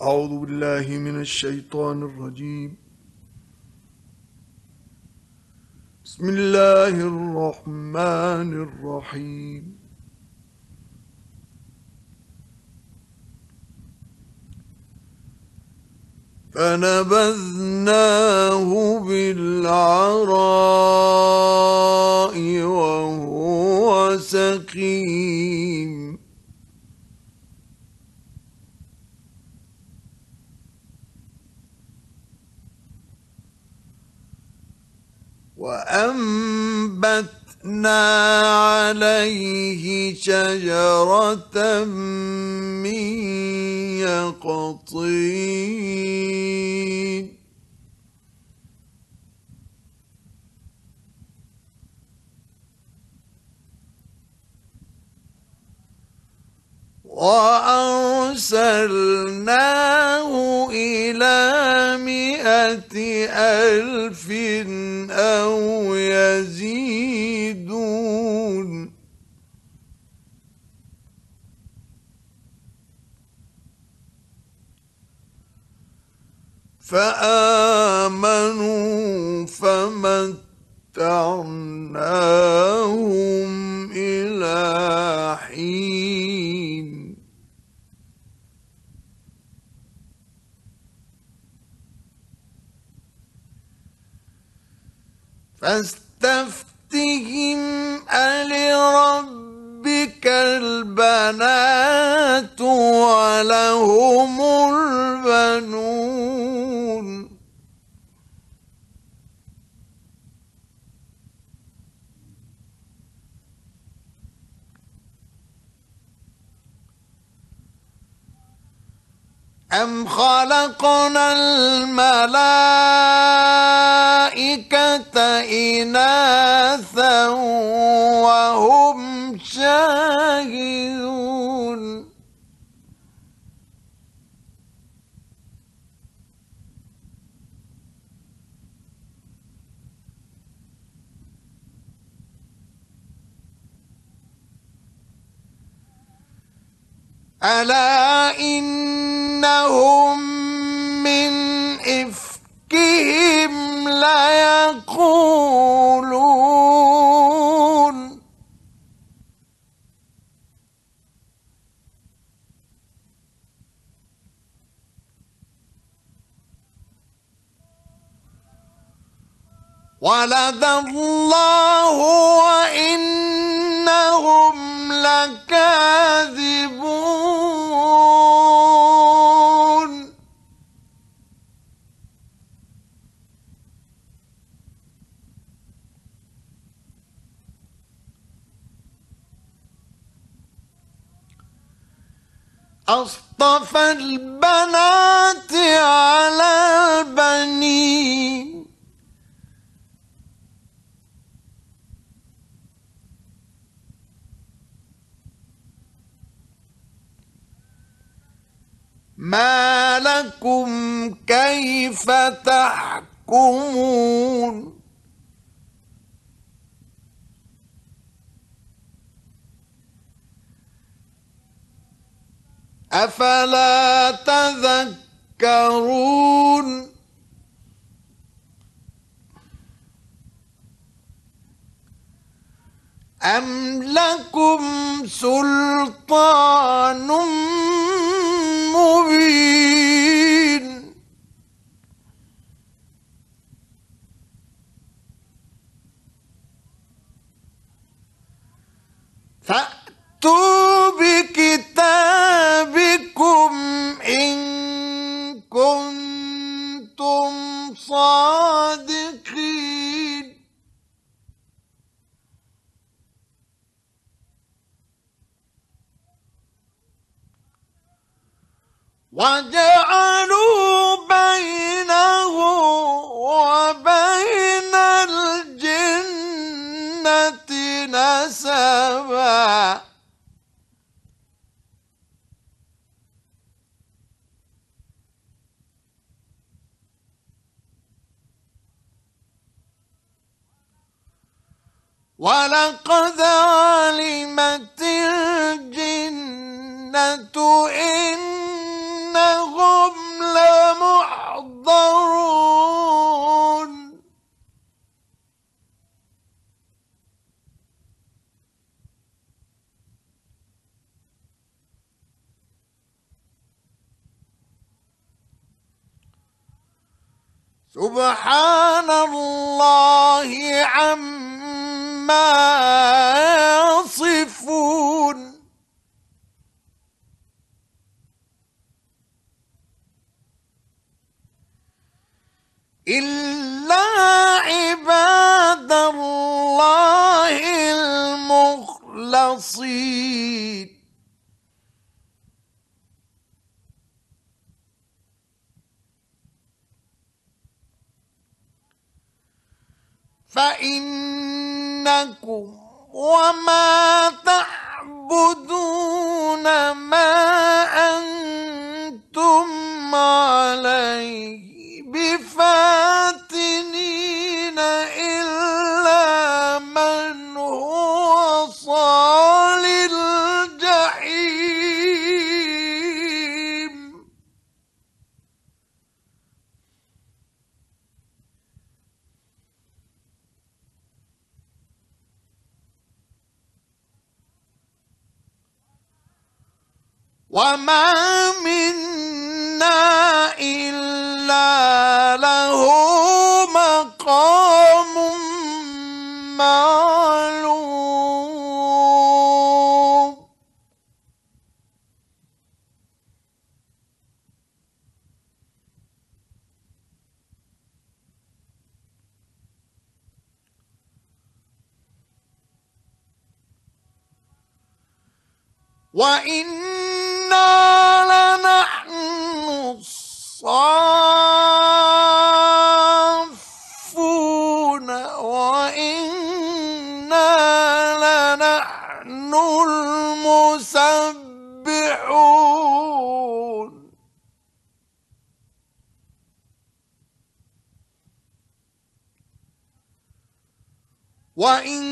أعوذ بالله من الشيطان الرجيم. بسم الله الرحمن الرحيم. فنبذناه بالعراء وهو سقيم. وأنبتنا عليه شجرة من يقطين. وأرسلناه إلى 100,000 أو يزيدون. فآمنوا فمتعناهم إلى حين. فاستفتهم ألربك البنات ولهم البنون. أم خلقنا الملائكة إناثا وهم شاهدون. ألا إنهم من إفكهم ليقولون. ولد الله وإنهم لكاذبون. أصطفى البنات على البنين. ما لكم كيف تحكمون. أفلا تذكرون. أم لكم سلطان مبين. فأتوا بكتابكم إن كنتم صادقين. وجعلوا بينه وبين الجنة نسبا. ولقد علمت الجنة إنهم سبحان الله عما يصفون. إلا عباد الله المخلصين. فإنكم وما تعبدون ما أنتم عليه بفاتنين إلا من هو صال الجحيم. وما منا إلا له مقام معلوم. وإنا لنحن الصافون وإنا لنحن المسبحون. وإن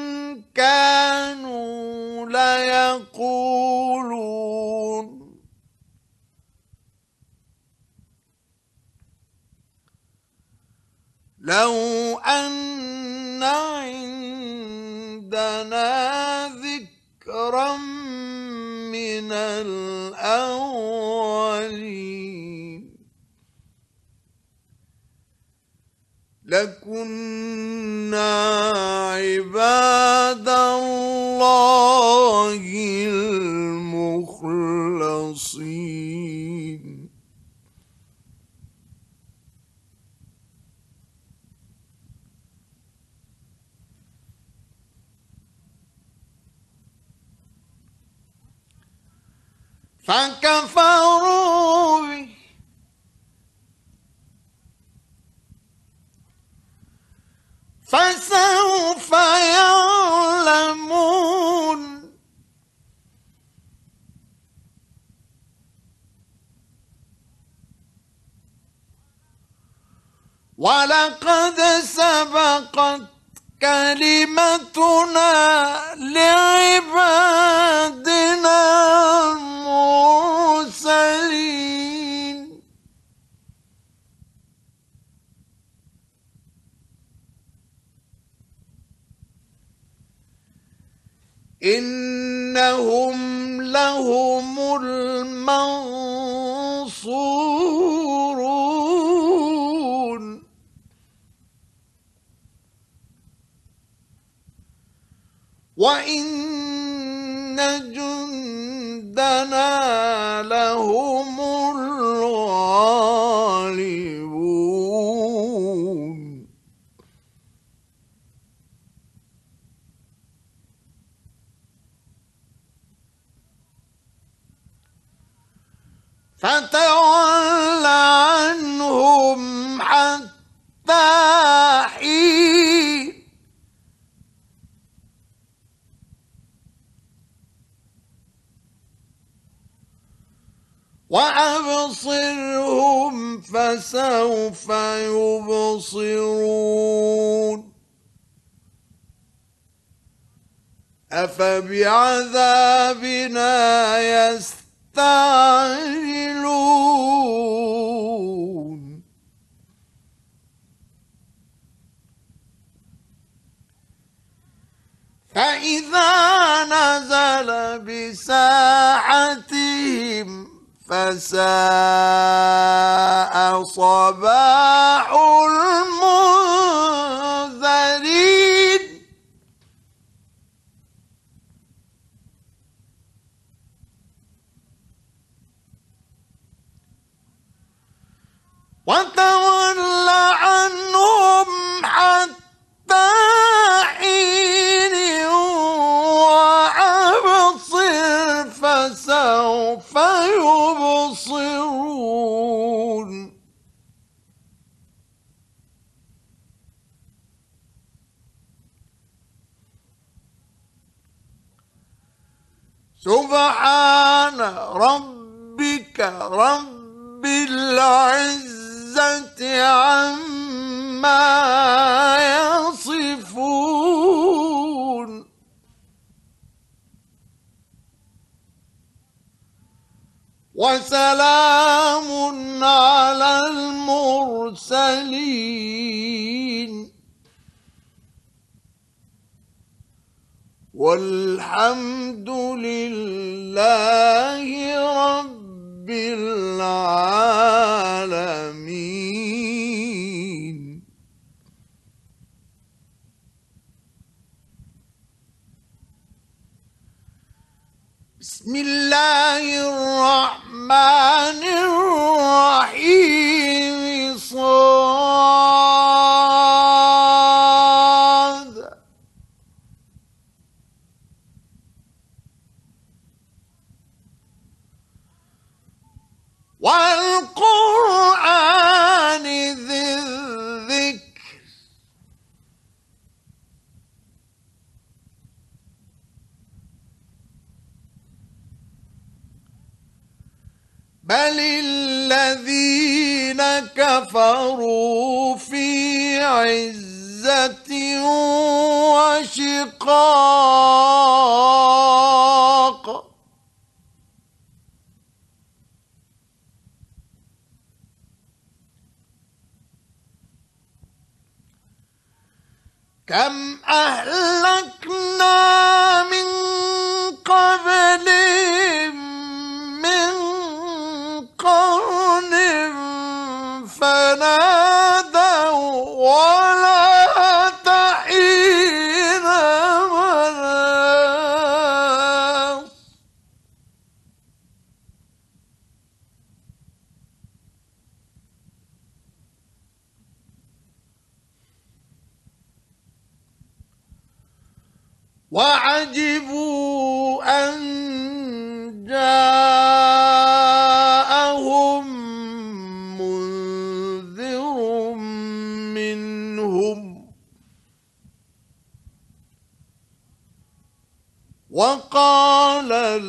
كانوا ليقولون لو أن عندنا ذكرا من الأولين لكنا عباد الله المخلصين. فكفروا به فسوف يعلمون. ولقد سبقت كلمتنا لعبادنا المرسلين. إنهم لهم المنصورون. وإن جندنا لهم الغالبون. فتول عنهم حتى حين. وأبصرهم فسوف يبصرون. أفبعذابنا يستعجلون. فإذا نزل بساحتهم فساء صباح المنذرين وتول عنهم حتى حين وأبصر فسوف يبصرون سبحان ربك رب العزة عما يصفون وسلام على المرسلين والحمد لله رب العالمين. بسم الله الرحمن الرحيم صاد والقرآن ذي الذكر بل الذين كفروا في عزة وشقاق كم أهلكنا من قبلهم من قرن فنادوا ولا تحين مناص وعجبوا أن جاءهم منذر منهم وقال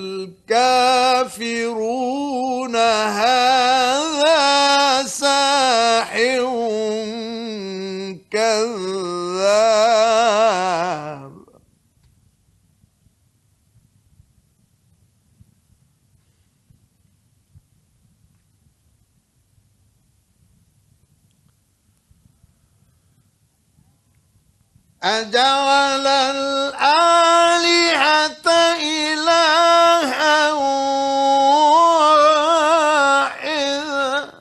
الكافرون هذا ساحر كذاب أجعل الآلهة إلها واحدا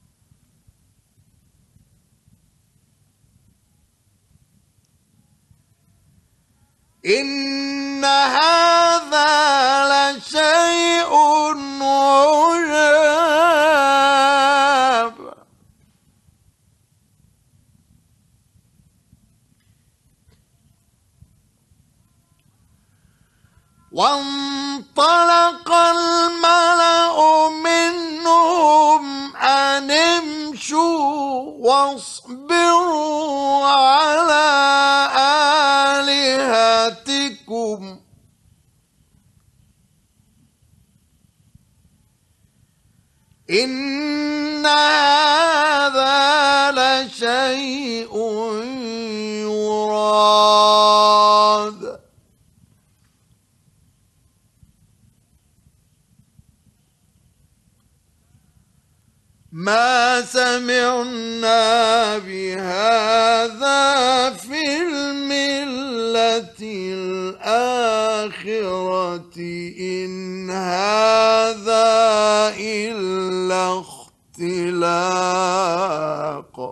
إن هذا لشيء عجاب وانطلق الملأ منهم أن امشوا واصبروا على آلهتكم إن هذا لشيء يراد ما سمعنا بهذا في الملة الآخرة إن هذا إلا اختلاق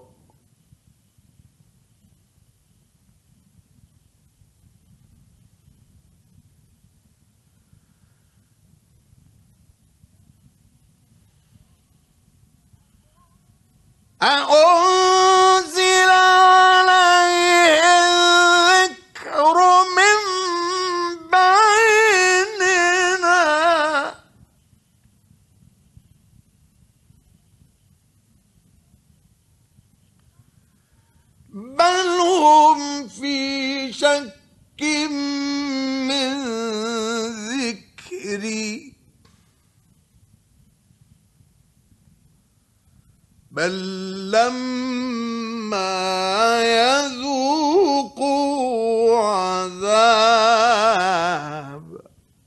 أأنزل عليه الذكر من بيننا بل هم في شك من ذكري بل لما يذوقوا عذاب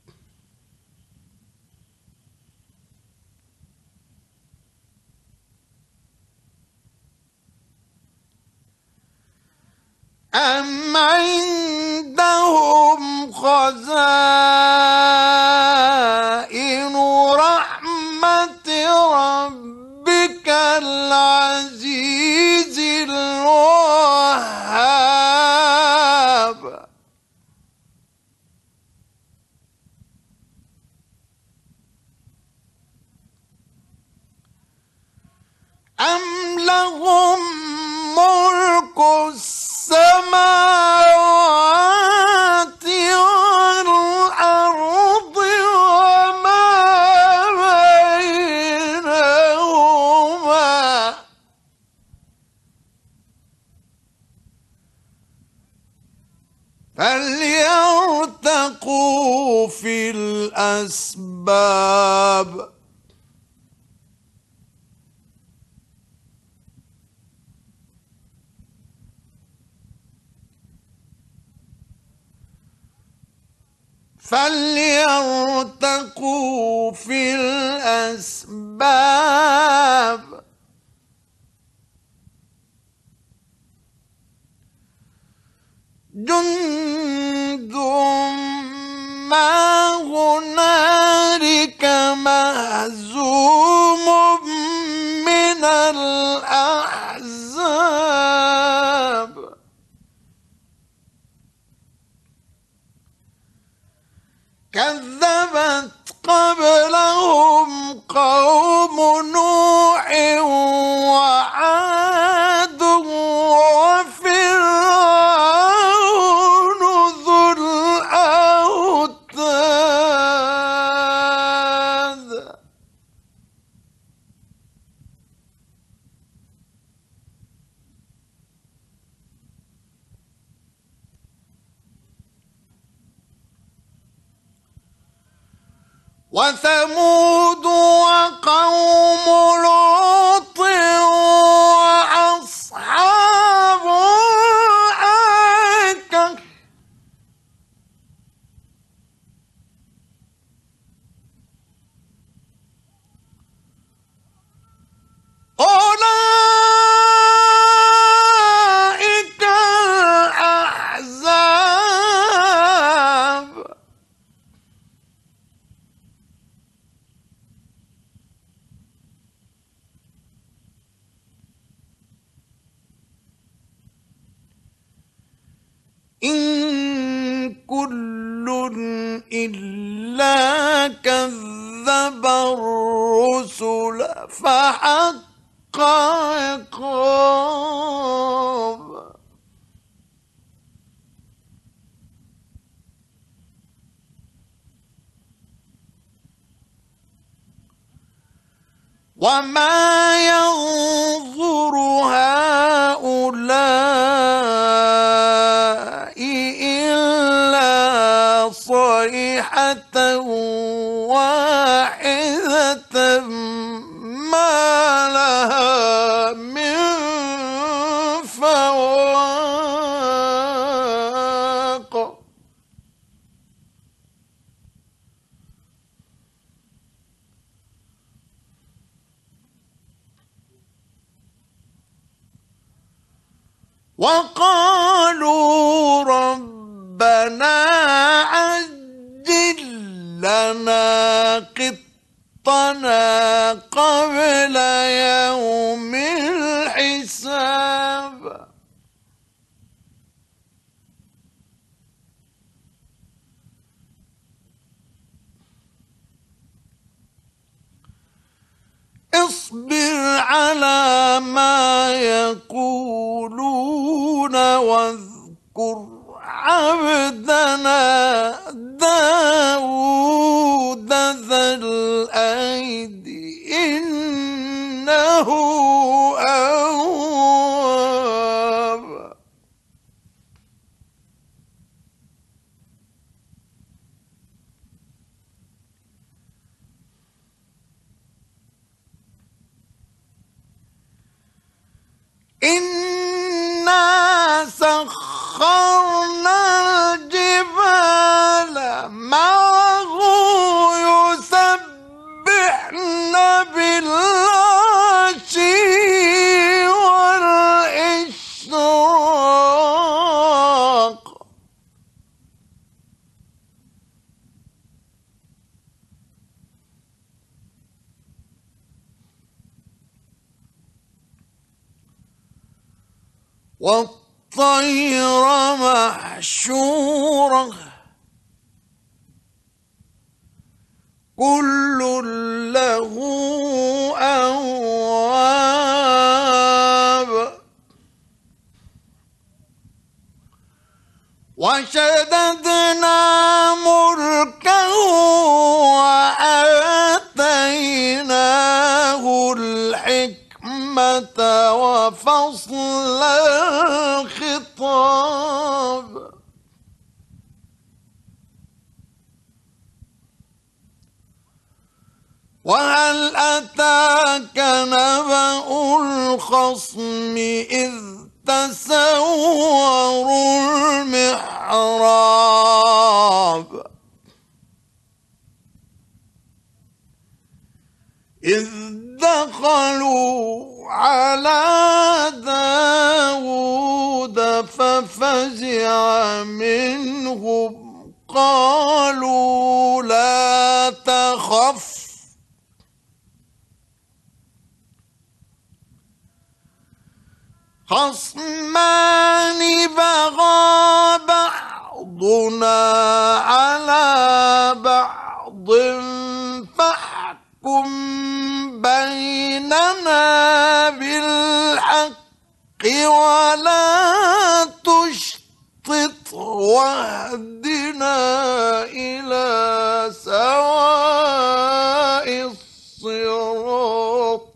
أم عندهم خزائن رحمة ربك العزيز الوهاب أم لهم ملك السماوات والأرض وما بينهما فليرتقوا في الأسباب فليرتقوا في الأسباب جند ما هنالك مهزوم من الأحزاب كذبت قبلهم قوم نوح وعاد وفرعون ذو الأوتاد وثمود وقوم لوط وأصحاب الأيكة أولئك الأحزاب إن كل إلا كذب الرسل فحق عقاب وما ينظر هؤلاء إلا صيحة واحدة ما لها من فواق وقالوا ربنا عجل لنا قطنا قبل يوم الحساب اصبر على ما يقولون واذكر عبدنا داود ذا الأيد إنه أواب إنا سخرنا الجبال معه يسبحن بالعشي والإشراق والطير محشورة كل له أواب وشددنا ملكه وآتيناه الحكمة وفصل الخطاب وهل أتاك نبأ الخصم إذ تسوروا المحراب إذ دخلوا على داود ففزع منهم قالوا لا تخف خصمان بغى بعضنا على بعض فاحكم بيننا بالحق ولا تشطط واهدنا إلى سواء الصراط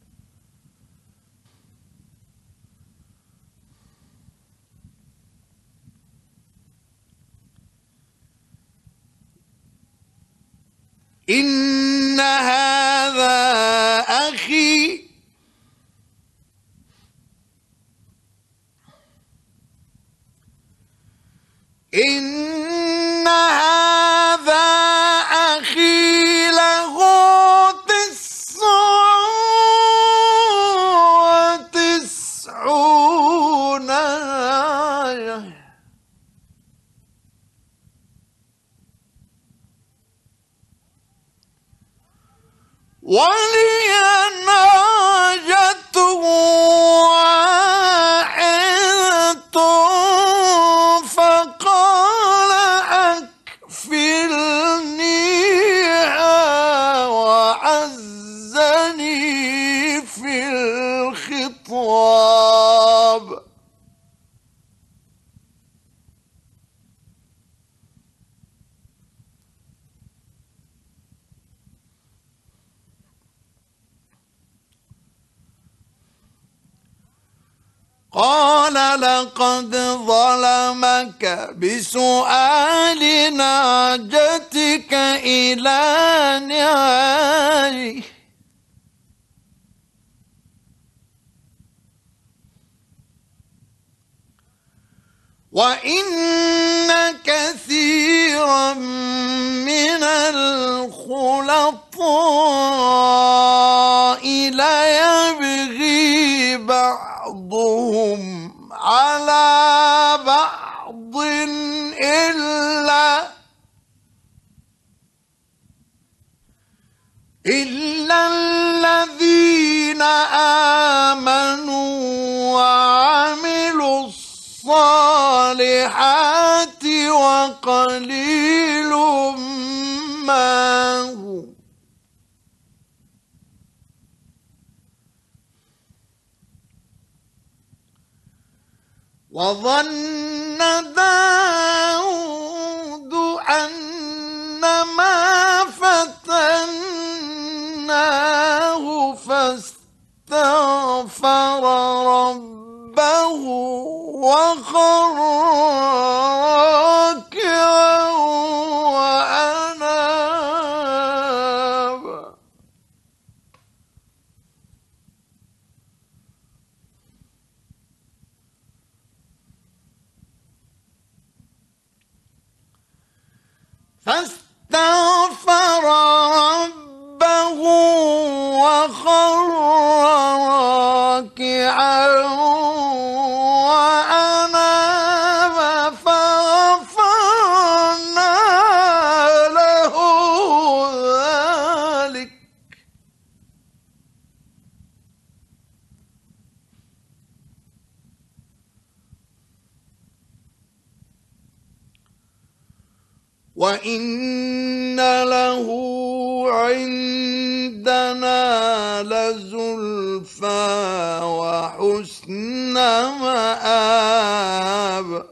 إن هذا أخي إن هذا أخي له 99 آية ولي ناجة واحدة فقال أكفلنيها وعزني في الخطاب قال لقد ظلمك بسؤال نعجتك إلى نعاجه وإن كثيرا من الخلطاء ليبغي بعضهم على بعض إلا الذين آمنوا وعملوا الصالحات وقليل ما هم. وظن داود أنما فتناه فاستغفر ربه وخر راكعا وأناب. فاستغفر ربه وخر راكعا وأناب فغفرنا له ذلك. وإن له عندنا لزلفى وحسن مآب.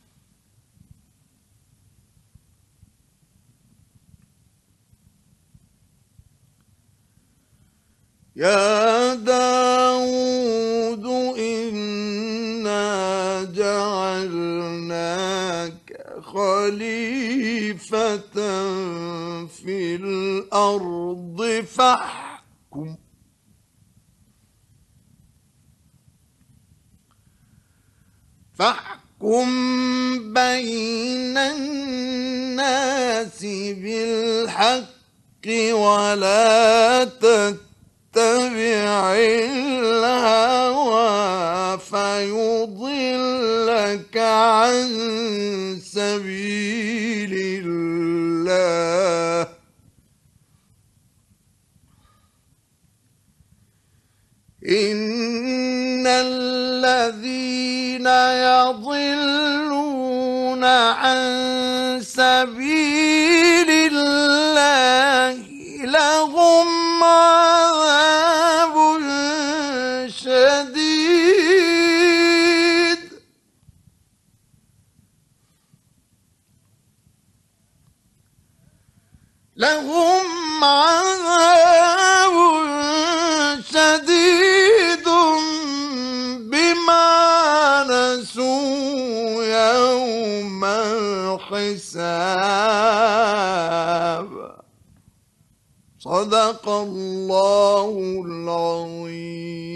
يا داود إنا جعلناك خليفة في الأرض فاحكم بين الناس بالحق ولا تتبع الهوى فيضلك عن سبيل الله. إن الذين يضلون عن سبيل الله لهم عذاب شديد. لهم عذاب شديد بما نسوا يوم الحساب. صدق الله العظيم.